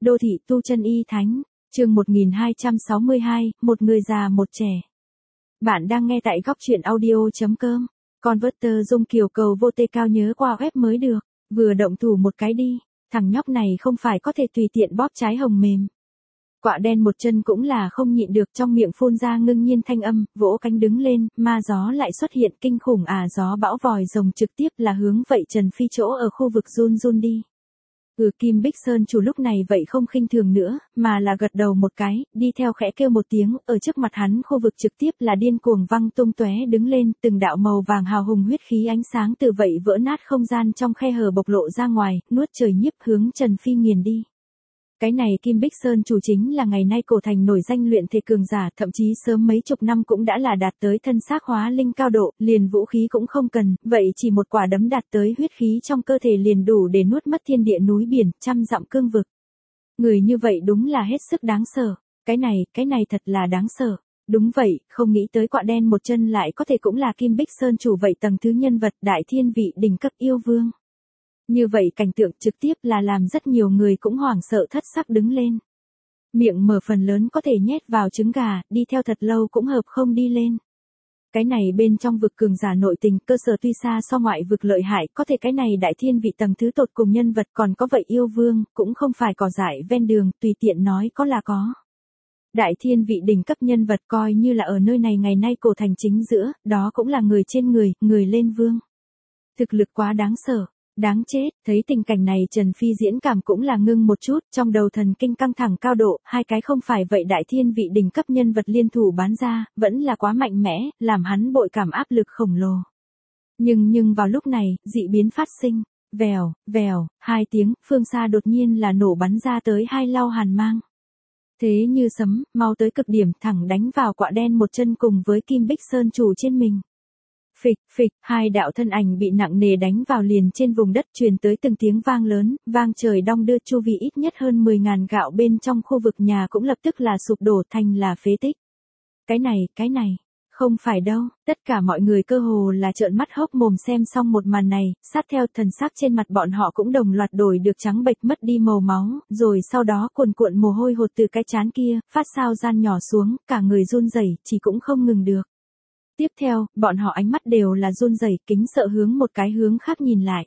Đô thị tu chân y thánh, chương 1262, một người già một trẻ. Bạn đang nghe tại góc truyện audio.com. Converter Dung Kiều cầu vô tê cao nhớ qua web mới được, vừa động thủ một cái đi, thằng nhóc này không phải có thể tùy tiện bóp trái hồng mềm. Quạ đen một chân cũng là không nhịn được, trong miệng phun ra ngưng nhiên thanh âm, vỗ cánh đứng lên, ma gió lại xuất hiện kinh khủng gió bão vòi rồng trực tiếp là hướng vậy Trần Phi chỗ ở khu vực run run đi. Kim Bích Sơn chủ lúc này vậy không khinh thường nữa, mà là gật đầu một cái, đi theo khẽ kêu một tiếng, ở trước mặt hắn khu vực trực tiếp là điên cuồng văng tung tóe đứng lên, từng đạo màu vàng hào hùng huyết khí ánh sáng từ vậy vỡ nát không gian trong khe hở bộc lộ ra ngoài, nuốt trời nhiếp hướng Trần Phi nghiền đi. Cái này Kim Bích Sơn chủ chính là ngày nay cổ thành nổi danh luyện thể cường giả, thậm chí sớm mấy chục năm cũng đã là đạt tới thân xác hóa linh cao độ, liền vũ khí cũng không cần, vậy chỉ một quả đấm đạt tới huyết khí trong cơ thể liền đủ để nuốt mất thiên địa núi biển, trăm dặm cương vực. Người như vậy đúng là hết sức đáng sợ, cái này thật là đáng sợ. Đúng vậy, không nghĩ tới quạ đen một chân lại có thể cũng là Kim Bích Sơn chủ vậy tầng thứ nhân vật đại thiên vị đỉnh cấp yêu vương. Như vậy cảnh tượng trực tiếp là làm rất nhiều người cũng hoảng sợ thất sắc đứng lên. Miệng mở phần lớn có thể nhét vào trứng gà, đi theo thật lâu cũng hợp không đi lên. Cái này bên trong vực cường giả nội tình cơ sở tuy xa so ngoại vực lợi hại, có thể cái này đại thiên vị tầng thứ tột cùng nhân vật còn có vậy yêu vương, cũng không phải cỏ dại ven đường, tùy tiện nói có là có. Đại thiên vị đỉnh cấp nhân vật coi như là ở nơi này ngày nay cổ thành chính giữa, đó cũng là người trên người, người lên vương. Thực lực quá đáng sợ. Đáng chết, thấy tình cảnh này Trần Phi diễn cảm cũng là ngưng một chút, trong đầu thần kinh căng thẳng cao độ, hai cái không phải vậy đại thiên vị đỉnh cấp nhân vật liên thủ bán ra, vẫn là quá mạnh mẽ, làm hắn bội cảm áp lực khổng lồ. Nhưng vào lúc này, dị biến phát sinh, vèo, hai tiếng, phương xa đột nhiên là nổ bắn ra tới hai lau hàn mang. Thế như sấm, mau tới cực điểm thẳng đánh vào quạ đen một chân cùng với Kim Bích Sơn chủ trên mình. Phịch, hai đạo thân ảnh bị nặng nề đánh vào liền trên vùng đất truyền tới từng tiếng vang lớn, vang trời đong đưa chu vi ít nhất hơn 10.000 gạo bên trong khu vực nhà cũng lập tức là sụp đổ thành là phế tích. Cái này, không phải đâu, tất cả mọi người cơ hồ là trợn mắt hốc mồm xem xong một màn này, sát theo thần sắc trên mặt bọn họ cũng đồng loạt đổi được trắng bệch mất đi màu máu, rồi sau đó cuồn mồ hôi hột từ cái trán kia, phát sao gian nhỏ xuống, cả người run rẩy, chỉ cũng không ngừng được. Tiếp theo, bọn họ ánh mắt đều là run rẩy, kính sợ hướng một cái hướng khác nhìn lại.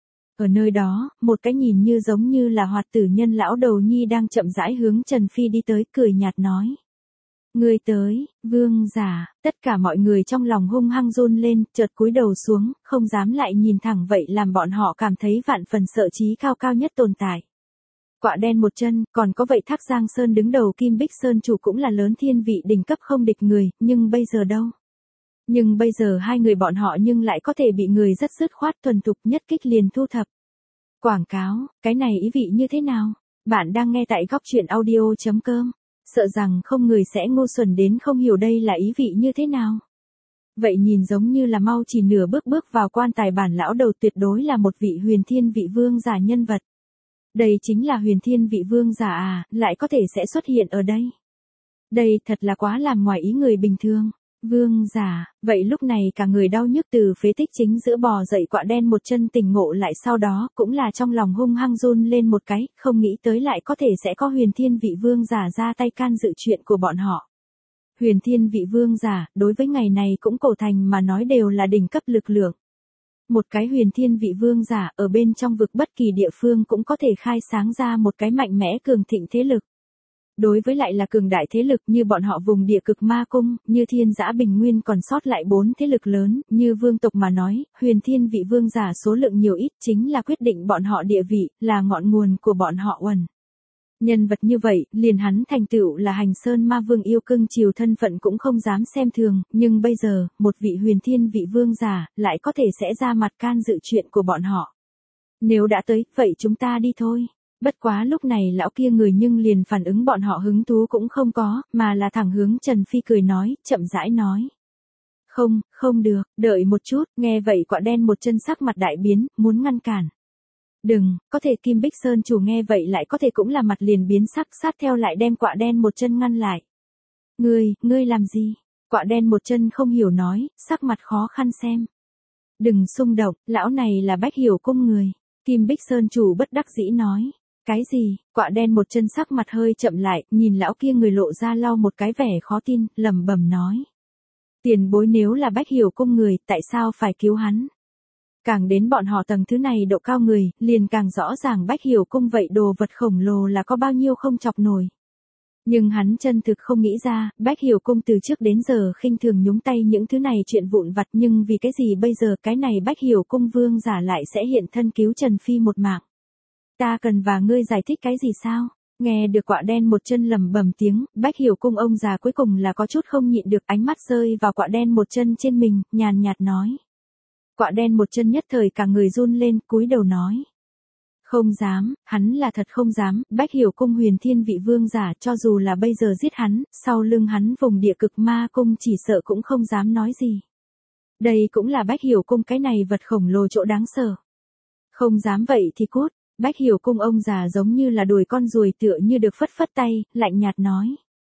Ở nơi đó, một cái nhìn như giống như là hoạt tử nhân lão đầu nhi đang chậm rãi hướng Trần Phi đi tới, cười nhạt nói. Người tới, vương giả, tất cả mọi người trong lòng hung hăng run lên, chợt cúi đầu xuống, không dám lại nhìn thẳng vậy làm bọn họ cảm thấy vạn phần sợ chí cao nhất tồn tại. Quạ đen một chân, còn có vậy Thác Giang Sơn đứng đầu Kim Bích Sơn chủ cũng là lớn thiên vị đỉnh cấp không địch người, nhưng bây giờ đâu? Nhưng bây giờ hai người bọn họ nhưng lại có thể bị người rất dứt khoát thuần thục nhất kích liền thu thập. Quảng cáo, cái này ý vị như thế nào? Bạn đang nghe tại góc truyện audio.com. Sợ rằng không người sẽ ngu xuẩn đến không hiểu đây là ý vị như thế nào. Vậy nhìn giống như là mau chỉ nửa bước vào quan tài bản lão đầu tuyệt đối là một vị huyền thiên vị vương giả nhân vật. Đây chính là huyền thiên vị vương giả lại có thể sẽ xuất hiện ở đây. Đây thật là quá làm ngoài ý người bình thường. Vương giả, vậy lúc này cả người đau nhức từ phế tích chính giữa bò dậy quạ đen một chân tỉnh ngộ lại sau đó cũng là trong lòng hung hăng run lên một cái, không nghĩ tới lại có thể sẽ có huyền thiên vị vương giả ra tay can dự chuyện của bọn họ. Huyền thiên vị vương giả, đối với ngày này cũng cổ thành mà nói đều là đỉnh cấp lực lượng. Một cái huyền thiên vị vương giả ở bên trong vực bất kỳ địa phương cũng có thể khai sáng ra một cái mạnh mẽ cường thịnh thế lực. Đối với lại là cường đại thế lực như bọn họ vùng địa cực ma cung, như thiên giã bình nguyên còn sót lại 4 thế lực lớn, như vương tộc mà nói, huyền thiên vị vương giả số lượng nhiều ít chính là quyết định bọn họ địa vị, là ngọn nguồn của bọn họ uẩn. Nhân vật như vậy, liền hắn thành tựu là hành sơn ma vương yêu cưng chiều thân phận cũng không dám xem thường, nhưng bây giờ, một vị huyền thiên vị vương giả, lại có thể sẽ ra mặt can dự chuyện của bọn họ. Nếu đã tới, vậy chúng ta đi thôi. Bất quá lúc này lão kia người nhưng liền phản ứng bọn họ hứng thú cũng không có, mà là thẳng hướng Trần Phi cười nói, chậm rãi nói. Không được, đợi một chút, nghe vậy quạ đen một chân sắc mặt đại biến, muốn ngăn cản. Đừng, có thể Kim Bích Sơn chủ nghe vậy lại có thể cũng là mặt liền biến sắc sát theo lại đem quạ đen một chân ngăn lại. Ngươi làm gì? Quạ đen một chân không hiểu nói, sắc mặt khó khăn xem. Đừng xung động, lão này là Bách Hiểu cung người. Kim Bích Sơn chủ bất đắc dĩ nói. Cái gì? Quạ đen một chân sắc mặt hơi chậm lại, nhìn lão kia người lộ ra lau một cái vẻ khó tin, lẩm bẩm nói. Tiền bối nếu là Bách Hiểu Cung người, tại sao phải cứu hắn? Càng đến bọn họ tầng thứ này độ cao người, liền càng rõ ràng Bách Hiểu Cung vậy đồ vật khổng lồ là có bao nhiêu không chọc nổi. Nhưng hắn chân thực không nghĩ ra, Bách Hiểu Cung từ trước đến giờ khinh thường nhúng tay những thứ này chuyện vụn vặt, nhưng vì cái gì bây giờ cái này Bách Hiểu Cung vương giả lại sẽ hiện thân cứu Trần Phi một mạng. Ta cần và ngươi giải thích cái gì sao? Nghe được quạ đen một chân lẩm bẩm tiếng, Bách Hiểu Cung ông già cuối cùng là có chút không nhịn được, ánh mắt rơi vào quạ đen một chân trên mình, nhàn nhạt nói. Quạ đen một chân nhất thời cả người run lên, cúi đầu nói. Không dám, hắn là thật không dám, Bách Hiểu Cung huyền thiên vị vương giả, cho dù là bây giờ giết hắn, sau lưng hắn vùng địa cực ma cung chỉ sợ cũng không dám nói gì. Đây cũng là Bách Hiểu Cung cái này vật khổng lồ chỗ đáng sợ. Không dám vậy thì cút. Bách Hiểu Cung ông già giống như là đuổi con ruồi tựa như được phất phất tay, lạnh nhạt nói.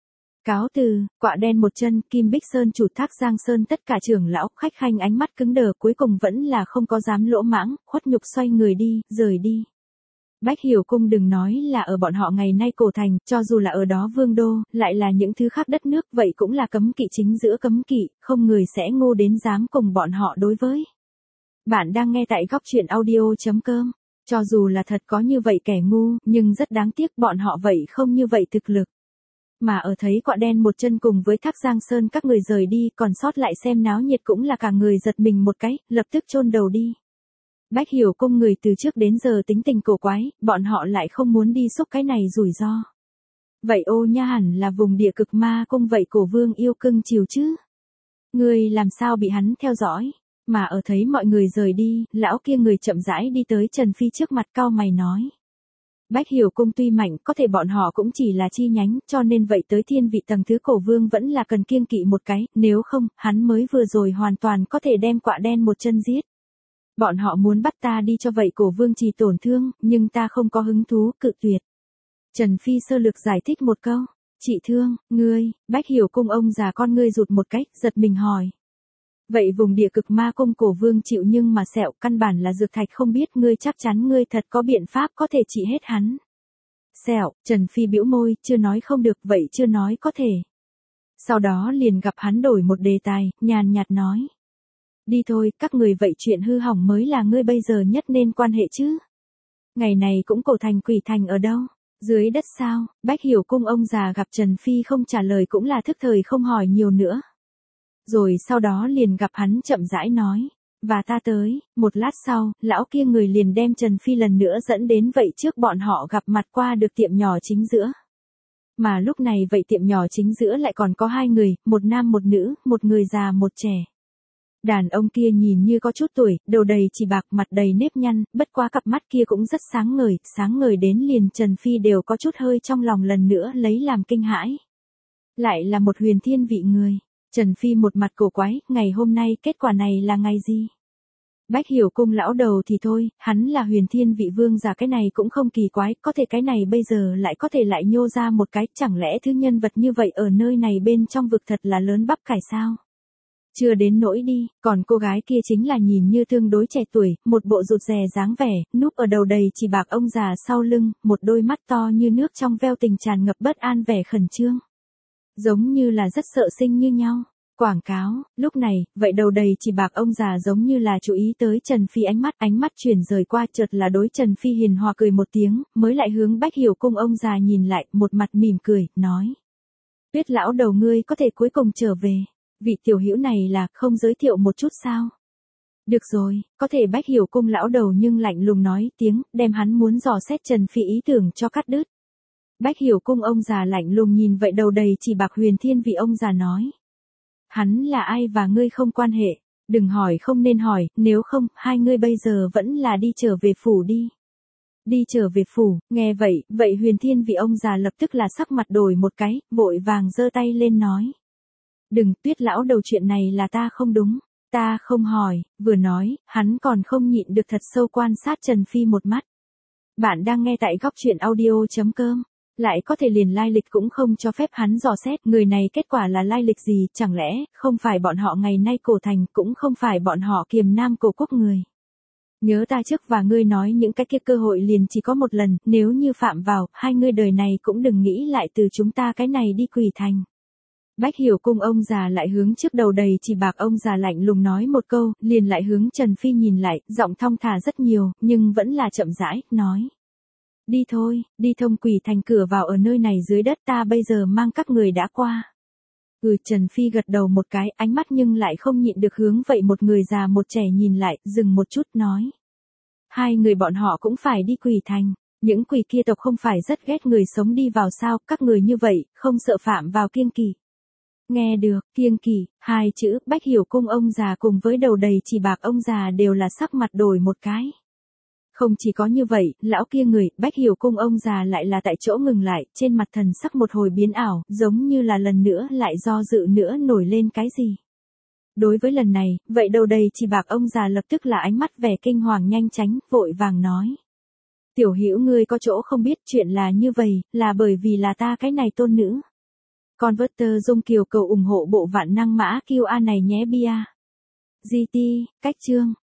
Cáo từ, quạ đen một chân, Kim Bích Sơn chủ Thác Giang Sơn tất cả trưởng lão khách khanh ánh mắt cứng đờ cuối cùng vẫn là không có dám lỗ mãng, khuất nhục xoay người đi, rời đi. Bách Hiểu Cung đừng nói là ở bọn họ ngày nay cổ thành, cho dù là ở đó vương đô, lại là những thứ khác đất nước, vậy cũng là cấm kỵ chính giữa cấm kỵ, không người sẽ ngu đến dám cùng bọn họ đối với. Bạn đang nghe tại góc truyện audio.com. Cho dù là thật có như vậy kẻ ngu, nhưng rất đáng tiếc bọn họ vậy không như vậy thực lực. Mà ở thấy quạ đen một chân cùng với Thác Giang Sơn các người rời đi, còn sót lại xem náo nhiệt cũng là cả người giật mình một cái, lập tức chôn đầu đi. Bách Hiểu Cung người từ trước đến giờ tính tình cổ quái, bọn họ lại không muốn đi xúc cái này rủi ro. Vậy ô nha hẳn là vùng địa cực ma cung vậy cổ vương yêu cưng chiều chứ. Người làm sao bị hắn theo dõi? Mà ở thấy mọi người rời đi, lão kia người chậm rãi đi tới Trần Phi trước mặt cau mày nói. Bách Hiểu Cung tuy mạnh, có thể bọn họ cũng chỉ là chi nhánh, cho nên vậy tới thiên vị tầng thứ cổ vương vẫn là cần kiêng kỵ một cái, nếu không, hắn mới vừa rồi hoàn toàn có thể đem quạ đen một chân giết. Bọn họ muốn bắt ta đi cho vậy cổ vương chỉ tổn thương, nhưng ta không có hứng thú, cự tuyệt. Trần Phi sơ lược giải thích một câu. Chị thương, ngươi, Bách Hiểu Cung ông già con ngươi rụt một cách, giật mình hỏi. Vậy vùng địa cực ma cung cổ vương chịu nhưng mà sẹo căn bản là dược thạch không biết ngươi chắc chắn ngươi thật có biện pháp có thể trị hết hắn. Sẹo, Trần Phi bĩu môi, chưa nói không được vậy chưa nói có thể. Sau đó liền gặp hắn đổi một đề tài, nhàn nhạt nói. Đi thôi, các người vậy chuyện hư hỏng mới là ngươi bây giờ nhất nên quan hệ chứ. Ngày này cũng cổ thành quỷ thành ở đâu? Dưới đất sao? Bách Hiểu Cung ông già gặp Trần Phi không trả lời cũng là thức thời không hỏi nhiều nữa. Rồi sau đó liền gặp hắn chậm rãi nói. Và ta tới, một lát sau, lão kia người liền đem Trần Phi lần nữa dẫn đến vậy trước bọn họ gặp mặt qua được tiệm nhỏ chính giữa. Mà lúc này vậy tiệm nhỏ chính giữa lại còn có hai người, một nam một nữ, một người già một trẻ. Đàn ông kia nhìn như có chút tuổi, đầu đầy chỉ bạc mặt đầy nếp nhăn, bất quá cặp mắt kia cũng rất sáng ngời đến liền Trần Phi đều có chút hơi trong lòng lần nữa lấy làm kinh hãi. Lại là một huyền thiên vị người. Trần Phi một mặt cổ quái, ngày hôm nay kết quả này là ngày gì? Bách Hiểu Cung lão đầu thì thôi, hắn là huyền thiên vị vương giả cái này cũng không kỳ quái, có thể cái này bây giờ lại có thể lại nhô ra một cái, chẳng lẽ thứ nhân vật như vậy ở nơi này bên trong vực thật là lớn bắp cải sao? Chưa đến nỗi đi, còn cô gái kia chính là nhìn như tương đối trẻ tuổi, một bộ rụt rè dáng vẻ, núp ở đầu đầy chỉ bạc ông già sau lưng, một đôi mắt to như nước trong veo tình tràn ngập bất an vẻ khẩn trương. Giống như là rất sợ sinh như nhau. Quảng cáo, lúc này, vậy đầu đầy chỉ bạc ông già giống như là chú ý tới Trần Phi ánh mắt chuyển rời qua chợt là đối Trần Phi hiền hòa cười một tiếng, mới lại hướng Bách Hiểu Cung ông già nhìn lại, một mặt mỉm cười, nói. Tuyết lão đầu ngươi có thể cuối cùng trở về. Vị tiểu hữu này là không giới thiệu một chút sao? Được rồi, có thể Bách Hiểu Cung lão đầu nhưng lạnh lùng nói tiếng, đem hắn muốn dò xét Trần Phi ý tưởng cho cắt đứt. Bách Hiểu Cung ông già lạnh lùng nhìn vậy đầu đầy chỉ bạc huyền thiên vị ông già nói. Hắn là ai và ngươi không quan hệ, đừng hỏi không nên hỏi, nếu không, hai ngươi bây giờ vẫn là đi trở về phủ đi. Đi trở về phủ, nghe vậy huyền thiên vị ông già lập tức là sắc mặt đổi một cái, vội vàng giơ tay lên nói. Đừng, Tuyết lão đầu chuyện này là ta không đúng, ta không hỏi, vừa nói, hắn còn không nhịn được thật sâu quan sát Trần Phi một mắt. Bạn đang nghe tại góc truyện audio.com. Lại có thể liền lai lịch cũng không cho phép hắn dò xét, người này kết quả là lai lịch gì, chẳng lẽ, không phải bọn họ ngày nay cổ thành, cũng không phải bọn họ Kiềm Nam cổ quốc người. Nhớ ta trước và ngươi nói những cái kia cơ hội liền chỉ có một lần, nếu như phạm vào, hai ngươi đời này cũng đừng nghĩ lại từ chúng ta cái này đi Quỷ Thành. Bách Hiểu Cung ông già lại hướng trước đầu đầy chỉ bạc ông già lạnh lùng nói một câu, liền lại hướng Trần Phi nhìn lại, giọng thong thả rất nhiều, nhưng vẫn là chậm rãi, nói. Đi thôi, đi thông Quỷ Thành cửa vào ở nơi này dưới đất ta bây giờ mang các người đã qua. Trần Phi gật đầu một cái, ánh mắt nhưng lại không nhịn được hướng vậy một người già một trẻ nhìn lại, dừng một chút nói. Hai người bọn họ cũng phải đi Quỷ Thành, những quỷ kia tộc không phải rất ghét người sống đi vào sao, các người như vậy, không sợ phạm vào kiêng kỵ. Nghe được, kiêng kỵ, hai chữ, Bách Hiểu Cung ông già cùng với đầu đầy chỉ bạc ông già đều là sắc mặt đổi một cái. Không chỉ có như vậy, lão kia người, Bách Hiểu Cung ông già lại là tại chỗ ngừng lại, trên mặt thần sắc một hồi biến ảo, giống như là lần nữa lại do dự nữa nổi lên cái gì. Đối với lần này, vậy đầu đầy chỉ bạc ông già lập tức là ánh mắt vẻ kinh hoàng nhanh chánh, vội vàng nói. Tiểu Hữu ngươi có chỗ không biết chuyện là như vậy, là bởi vì là ta cái này tôn nữ. Converter Dung Kiều cầu ủng hộ bộ vạn năng mã QA này nhé bia. GT, cách chương.